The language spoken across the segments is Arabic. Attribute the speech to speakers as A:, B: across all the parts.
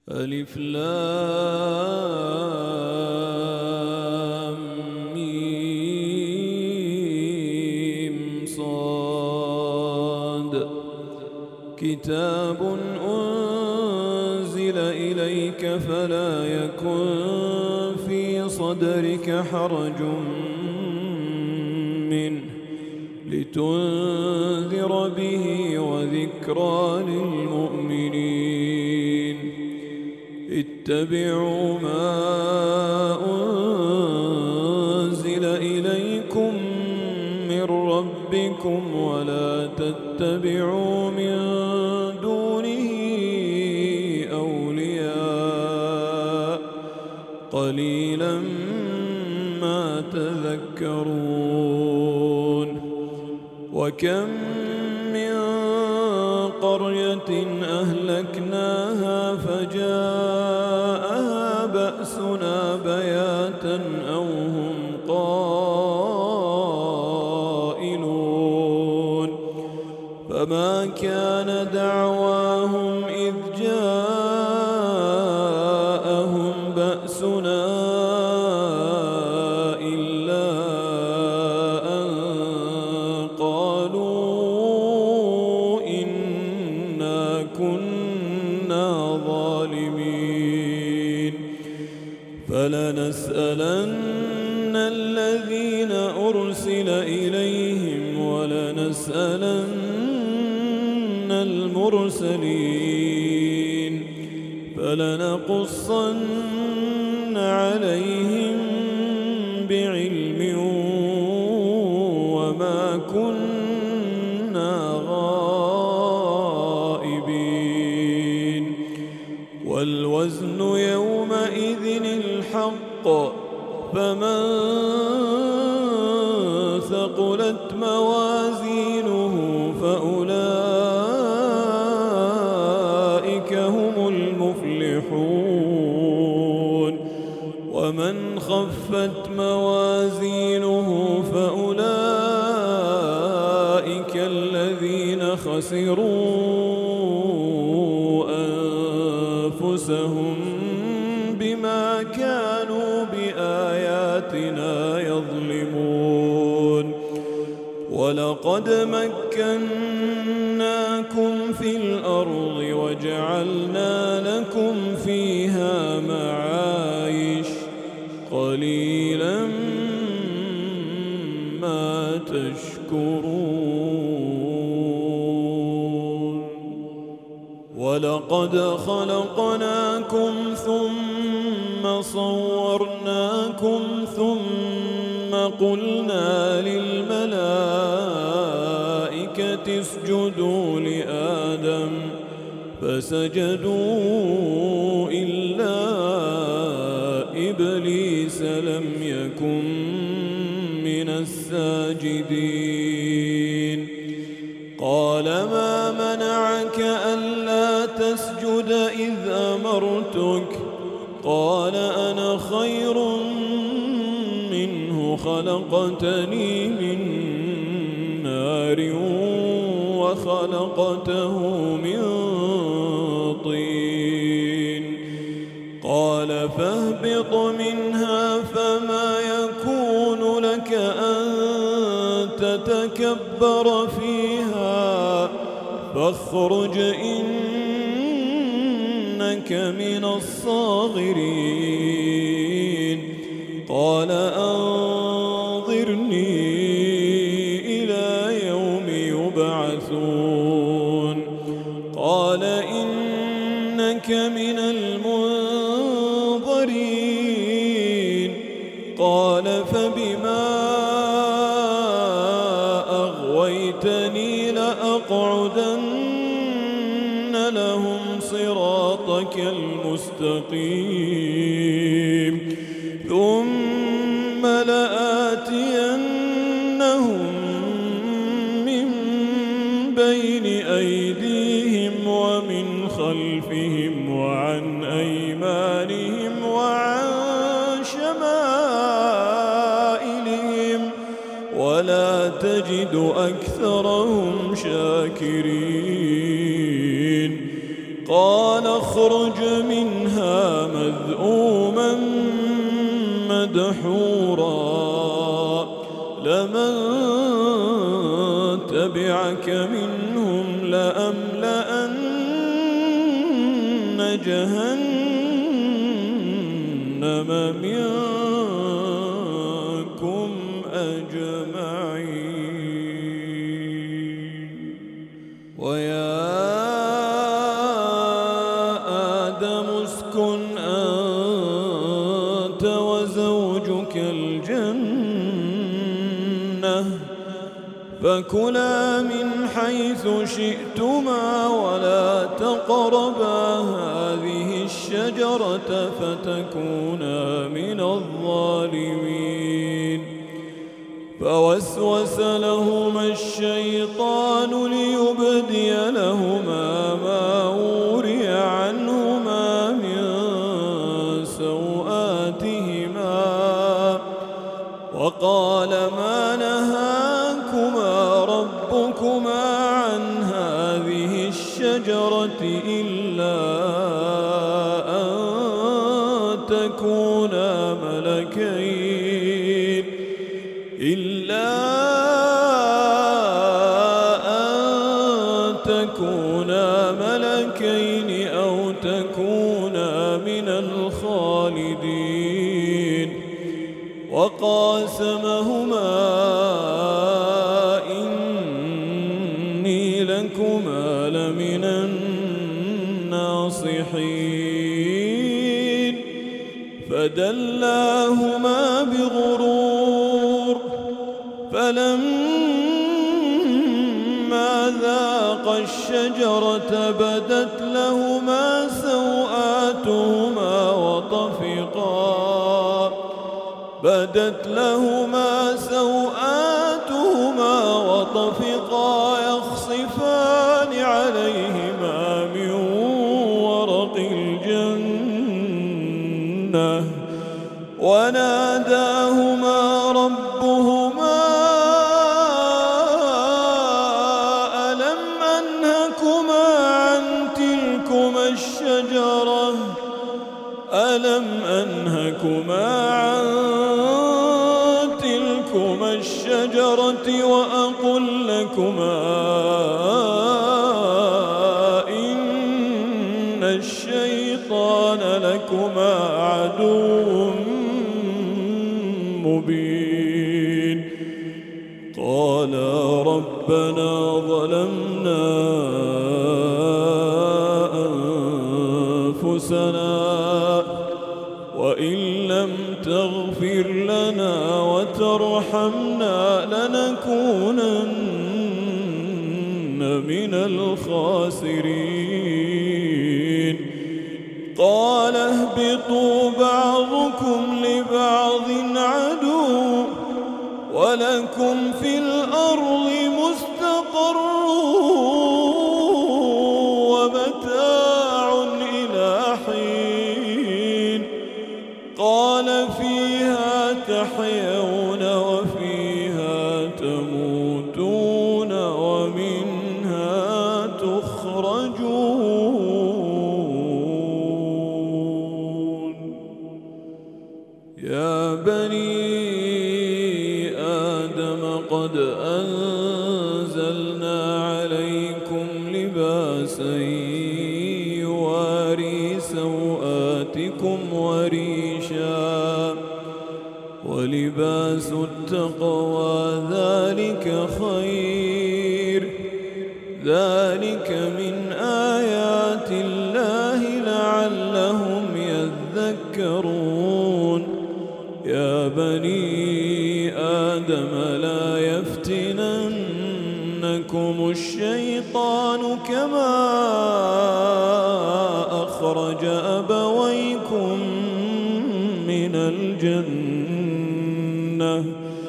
A: ألف لام ميم صاد كتاب أنزل إليك فلا يكن في صدرك حرج منه لتنذر به وذكرى للمؤمنين اتبعوا ما أنزل إليكم من ربكم ولا تتبعوا من دونه أولياء قليلا ما تذكرون وكم من قرية أهلكناها فجاءها بأسنا بياتا أو هم قائلون فما كان دعواهم إذ جاءهم بأسنا إلا أن قالوا إنا كنا ظالمين فلنسألن الذين أرسل إليهم ولنسألن المرسلين فلنقصن عليهم بعلم وما كنا غائبين والوزن يومئذ الحق فمن ثقلت موازينه فأولئك هم المفلحون ومن خفت موازينه فأولئك الذين خسروا أنفسهم بما كانوا بآياتنا يظلمون ولقد مكناكم في الأرض وجعلنا لكم فيها معايش قليلا ما تشكرون ولقد خلقناكم ثم صورناكم ثم قلنا للملائكة اسجدوا لآدم فسجدوا إلا إبليس لم يكن من الساجدين قال ما منعك ألا تسجد إذ أمرتك قال أنا خير منه خلقتني من نار وخلقته من طين قال فاهبط منها فما يكون لك أن تتكبر فيها فاخرج إنك من الصاغرين قال أنظرني إلى يوم يبعثون قال إنك من المنظرين قال فبما أغويتني لأقعدن لهم صراطك المستقيم ثم لآتينهم من بين أيديهم ومن خلفهم وعن أيمانهم وعن شمائلهم ولا تجد أكثرهم شاكرين قال اخرج منها مذءوما مدحورا لمن تبعك منهم لأملأن جهنم منكم أجمعين ويا آدم اسكن أنت وزوجك الجنة فكلا من حيث شئتما ولا تقربا هذه الشجرة فتكونا من الظالمين فوسوس لهما الشيطان ليبدي لهما ما وري عنهما من سوآتهما وقال ما نهاكما ربكما عن هذه الشجرة إلا أن تكونا ملكين أو تكونا من الخالدين وقاسمهما إني لكما لمن الناصحين فدلاهما بغرور فلما ذاقا الشجرة بدت لهما سوآتهما وطفقا يخصفان عليهما من ورق الجنة وناداهما ربهما ألم أنهكما عن تلكما الشجرة وأقل لكما إن الشيطان لكما عدو مبين قالا ربنا ظلمنا أنفسنا وإن لم تغفر لنا وترحمنا لنكونن من الخاسرين قال اهبطوا بعضكم لبعض عدو ولكم في الأرض مستقر ومتاع إلى حين قال فيها تحيون وفيها تموتون ومنها تخرجون يا بني آدم قد أنزلنا عليكم لباسا يواري سوآتكم وريشا ولباس التقوى ذلك خير ذلك من آيات الله لعلهم يذكرون يا بني آدم لا يفتننكم الشيطان كما أخرج أبويكم من الجنة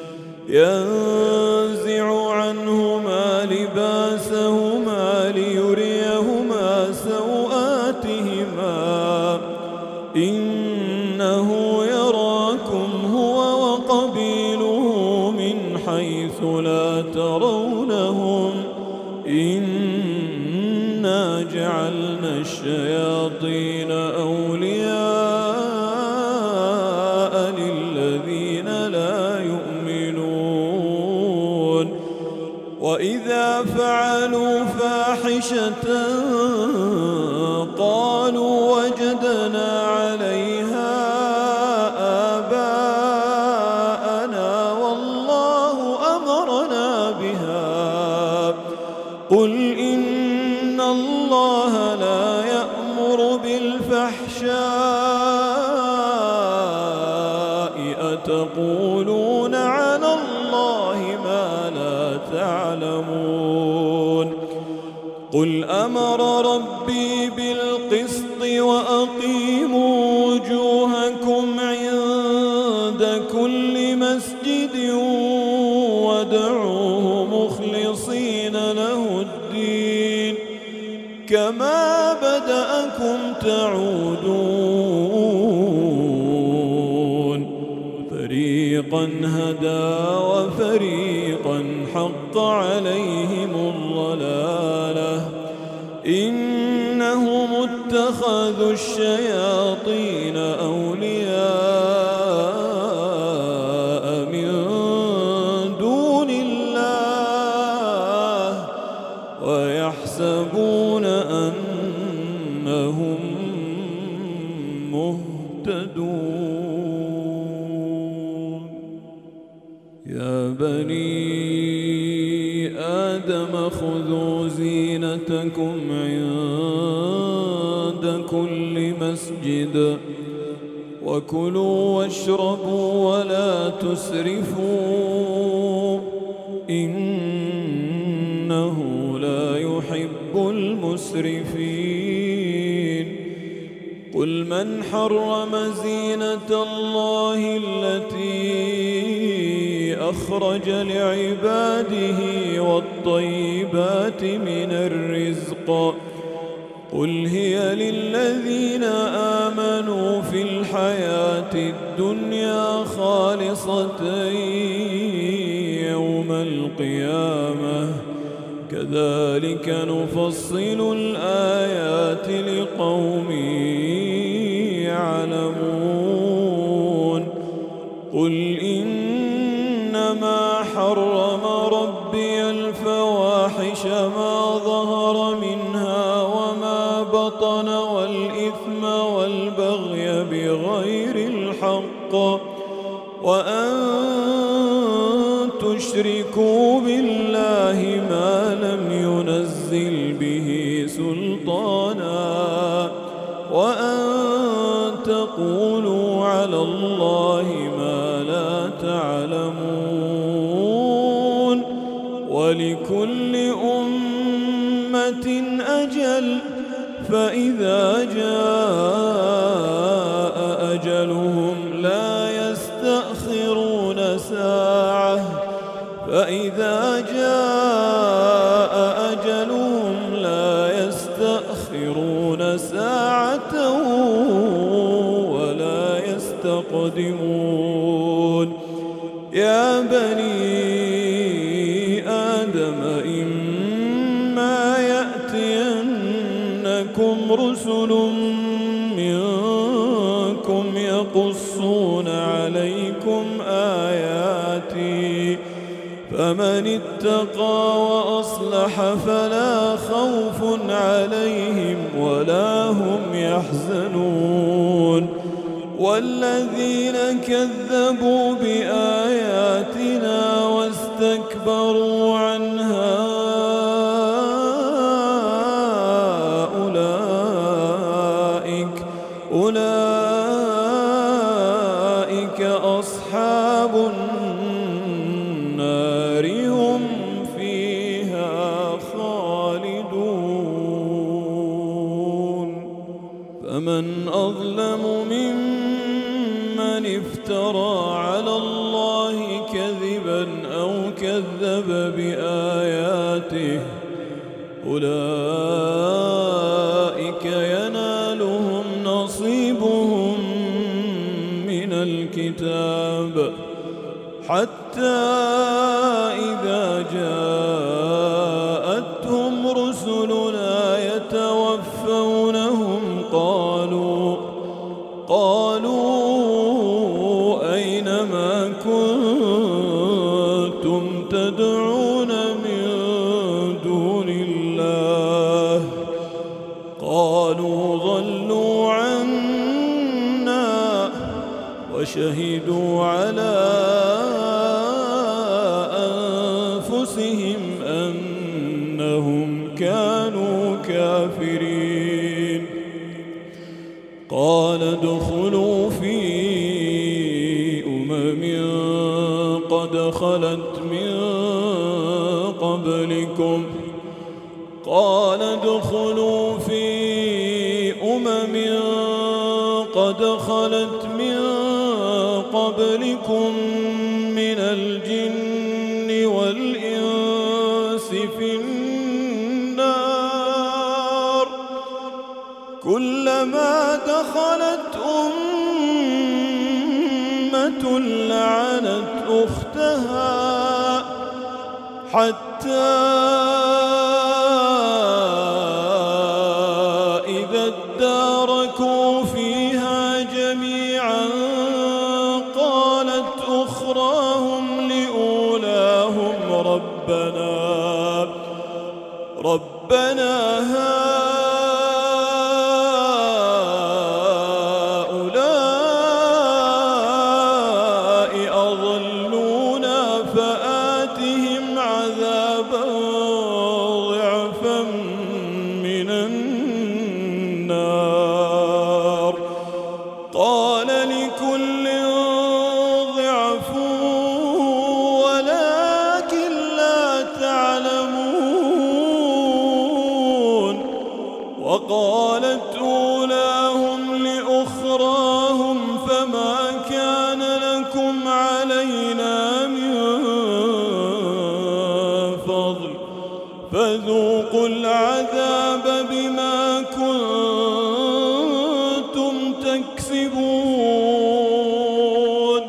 A: ينزع عنهما لباسهما ليريهما سوآتهما إنه يراكم هو وقبيله من حيث لا ترونهم إنا جعلنا الشيطان وإذا فعلوا فاحشة قالوا وجدنا عليها آباءنا والله أمرنا بها قل إن الله لا يأمر بالفحشاء أتقولون على الله ما لا تعلمون قل أمر ربي بالقسط وأقيموا وجوهكم عند كل مسجد وادعوه مخلصين له الدين كما بدأكم تعودون فريقا هدى وفريقا حق عليهم الضلالة إنهم اتخذوا الشياطين أولياء من دون الله ويحسبون أنهم مهتدون يا بني آدم خذوا زينتكم عند كل مسجد وكلوا واشربوا ولا تسرفوا إنه لا يحب المسرفين قل من حرم زينة الله التي أخرج لعباده والطيبات من الرزق قل هي للذين آمنوا في الحياة الدنيا خالصة يوم القيامة كذلك نفصل الآيات لقوم يعلمون قل إنما حرم ربي الفواحش ما ظهر منها وما بطن والإثم والبغي بغير الحق وأن تشركوا بالله ما لم ينزل به سلطانا وأن تقولوا على الله ما لا تعلمون ولكل أمة أجل فإذا جاء أجلهم لا يستأخرون ساعة فإذا جاء أجلهم لا يستأخرون ساعة ولا يستقدمون يا بني آدم إما يأتينكم رسل منكم يقصون عليكم آياتي فمن اتقى وأصلح فلا خوف عليهم ولا هم يحزنون والذين كذبوا بآياتنا واستكبروا عنها أولئك أصحاب النار هم فيها خالدون فمن أظلم ممن افترى على الله كذبا أو كذب بآياته أولئك ينالهم نصيبهم من الكتاب حتى إذا جاءتهم رسلنا يتوفونهم قالوا أين ما كنتم تدعون من وشهدوا على أنفسهم أنهم كانوا كافرين. قال ادخلوا في قد خلت من قبلكم قد خلت من قبلكم من الجن والإنس في النار كلما دخلت أمة لعنت أختها حتى إذا اداركوا فيها جميعا قالت أخراهم لأولاهم ربنا هؤلاء أضلونا فآتهم عذابا ضعفا من النار قال لكل ضعف ولكن لا تعلمون. وقالت أولاهم لأخراهم فما كان لكم علينا من فضل فذوقوا العذاب بما كنتم تكسبون.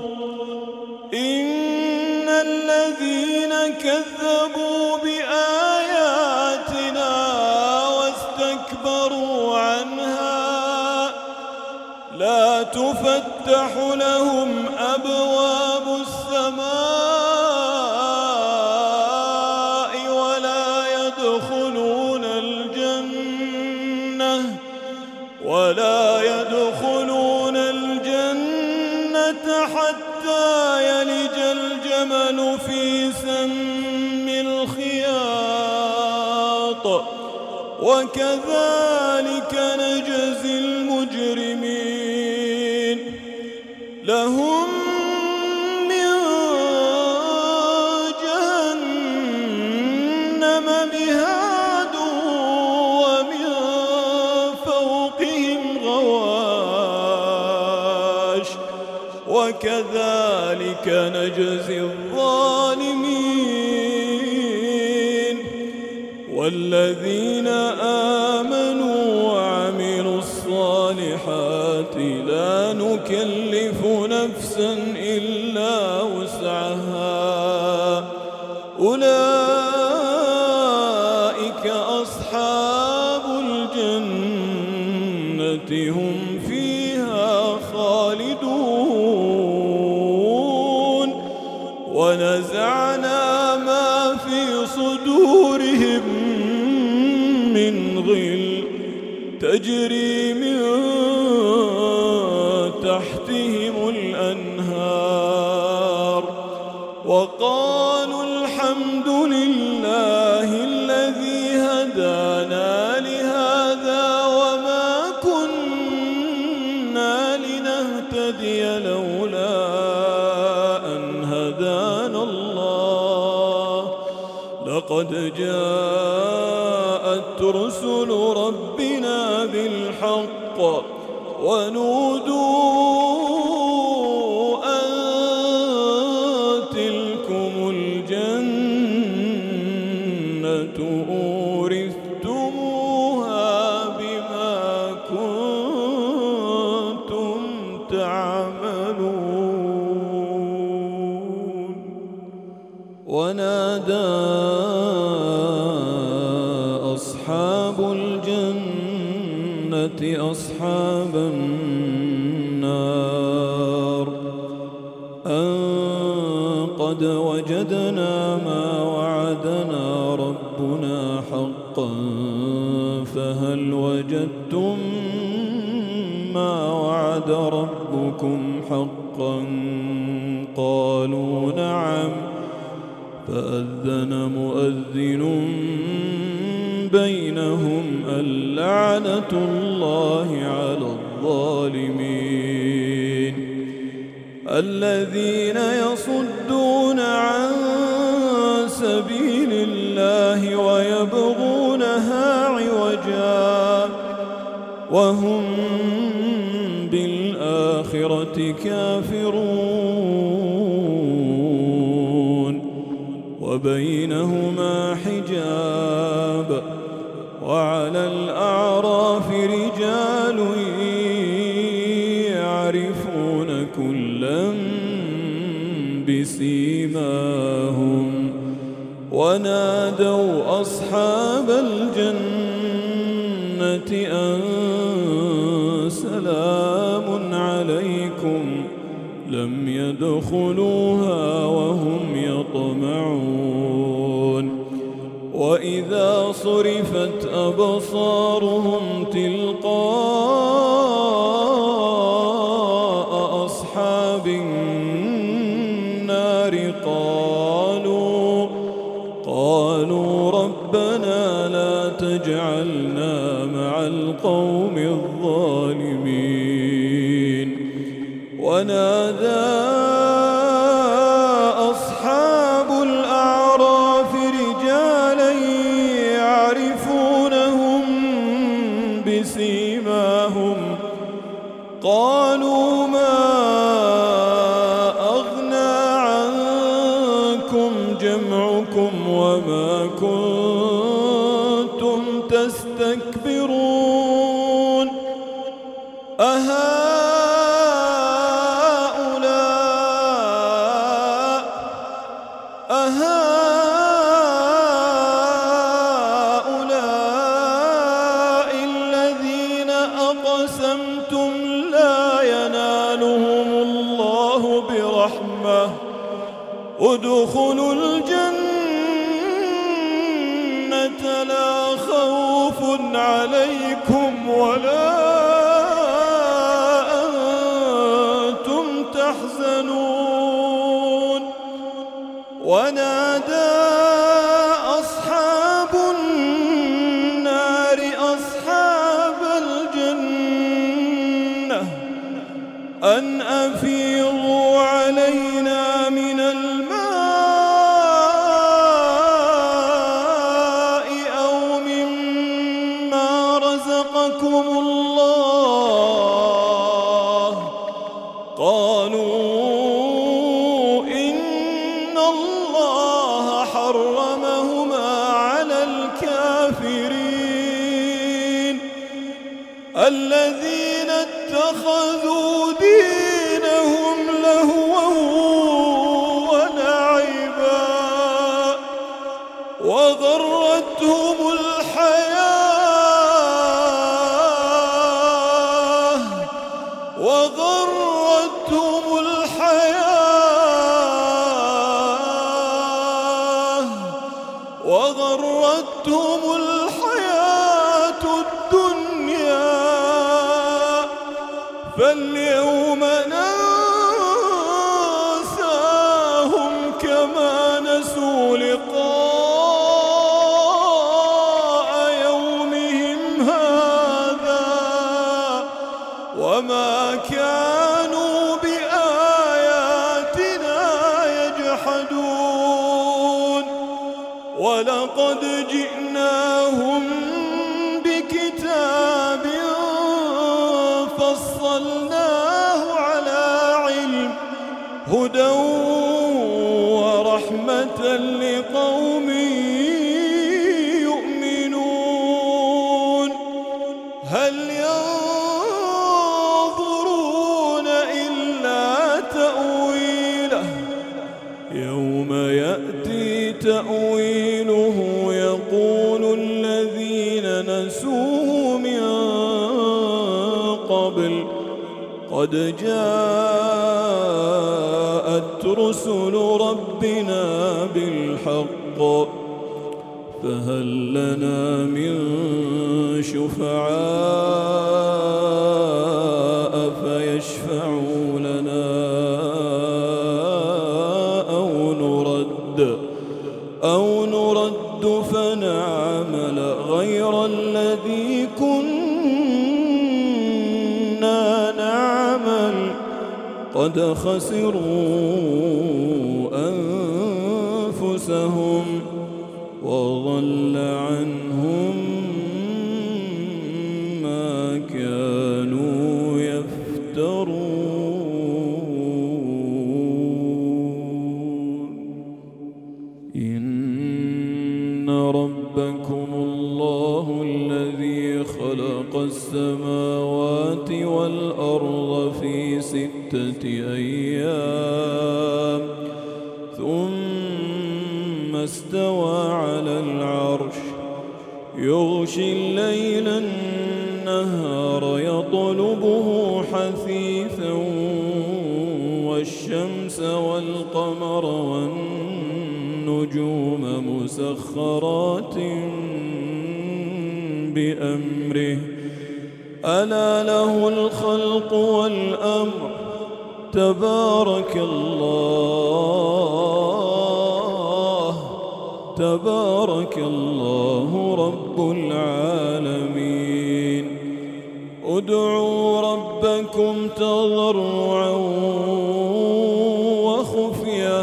A: إن الذين كذبوا بآياتنا واستكبروا عنها لا تفتح لهم أبواب السماء ولا يدخلون الجنة حتى يلج الجمل في سم الخياط وكذلك نجزي المجرمين. لهم من جهنم مهاد ومن فوقهم غواش وكذلك نجزي الظالمين. والذين آمنوا وعملوا الصالحات لا نكلف نفسا إلا وسعها أولئك أصحاب الجنة هم فيها خالدون. ونزعنا ما في صدورهم من غل تجري من تحتهم الأنهار وقالوا الحمد لله الذي هدانا لهذا وما كنا لنهتدي لولا أن هدانا الله لقد جاءت رسل ربنا بالحق ونودوا أن تلكم الجنة أورثتموها بما كنتم تعملون. ونادى أصحاب الجنة أصحاب النار أن قد وجدنا ما وعدنا ربنا حقا فهل وجدتم ما وعدنا وعد ربكم حقا قالوا نعم فأذن مؤذن بينهم اللعنة الله على الظالمين الذين يصدون عن سبيل الله ويبغونها عوجا وهم بالآخرة كافرون وبينهما حجاب وعلى الأعراف رجال يعرفون كلا بسيماهم ونادوا أصحاب الجنة أن سلام عليكم لم يدخلوها وهم يطمعون وإذا صرفت أبصارهم تلقاء أصحاب النار قالوا ربنا لا تجعلنا مع القوم الظالمين ونادى أصحاب الأعراف رجالا يعرفونهم بسيماهم قالوا ما أغنى عنكم جمعكم وما كنتم تستكبرون أهؤلاء الذين أقسمتم لا ينالهم الله برحمة ادخلوا الجنة لا خوف عليكم ولا أنتم تحزنون ونادى أصحاب النار أصحاب الجنة أن أفيضوا علينا من الماء أو مما رزقكم الله قالوا إن الله حرمهما على الكافرين الذين اتخذوا دينهم لهوا ولعبا وغرتهم الحياة الدنيا فاليوم ننساهم كما نسوا لقاء يومهم هذا وما كانوا بآياتنا يجحدون ولقد جئناهم بكتاب فصلناه على علم هدى ورحمة لقوم يؤمنون هل ينظرون إلا تأويله يوم يأتي تأويله يقول الذين نسوه من قبل قد جاءت رسل ربنا بالحق فهل لنا من شفعاء قد خسروا أنفسهم وضل عنهم ما كانوا يفترون. إن ربكم الله الذي خلق السماوات والأرض في 6 أيام ثم استوى على العرش يغشي الليل النهار يطلبه حثيثا والشمس والقمر والنجوم مسخرات بأمره ألا له الخلق والأمر تبارك الله رب العالمين. ادعوا ربكم تضرعا وخفية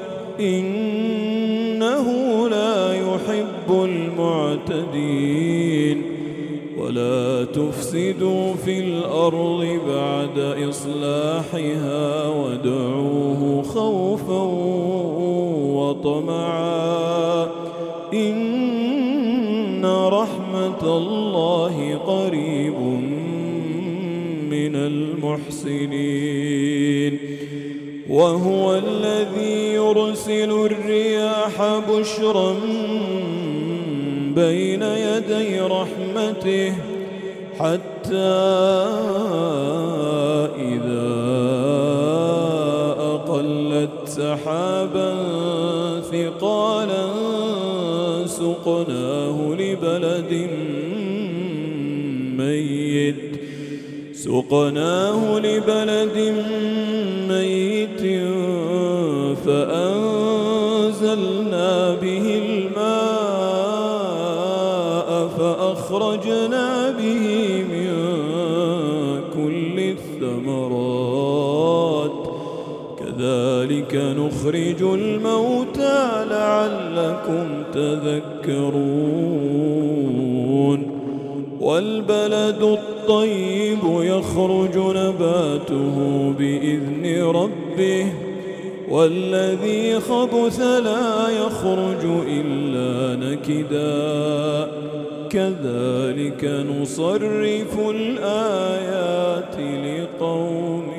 A: إنه لا يحب المعتدين. ولا تفسدوا في الأرض بعد إصلاحها وادعوه خوفا وطمعا إن رحمة الله قريب من المحسنين. وهو الذي يرسل الرياح بشرا بين يدي رحمته حتى إذا أقلت سحابا ثقالا سقناه لبلد ميت فأنزلنا به الماء فأخرجنا به من كل الثمرات كذلك نخرج الموتى لعلكم تذكرون. والبلد الطيب يخرج نباته بإذن ربه والذي خبث لا يخرج إلا نكدا كذلك نصرف الآيات لقوم